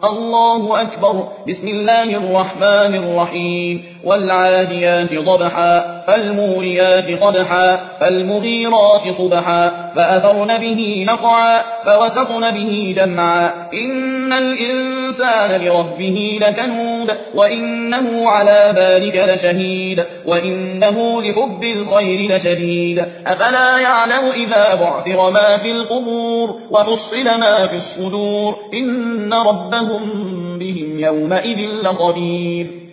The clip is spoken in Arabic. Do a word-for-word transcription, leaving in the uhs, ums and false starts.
الله أكبر. بسم الله الرحمن الرحيم. والعاديات ضبحا فالموريات قدحا فالمغيرات صبحا فأثرن به نقعا فوسطن به جمعا إن الإنسان لربه لكنود وإنه على ذلك لشهيد وإنه لحب الخير لشديد أفلا يعلم إذا بعثر ما في القبور وحصل ما في الصدور إن ربهم بهم يومئذ لخبير.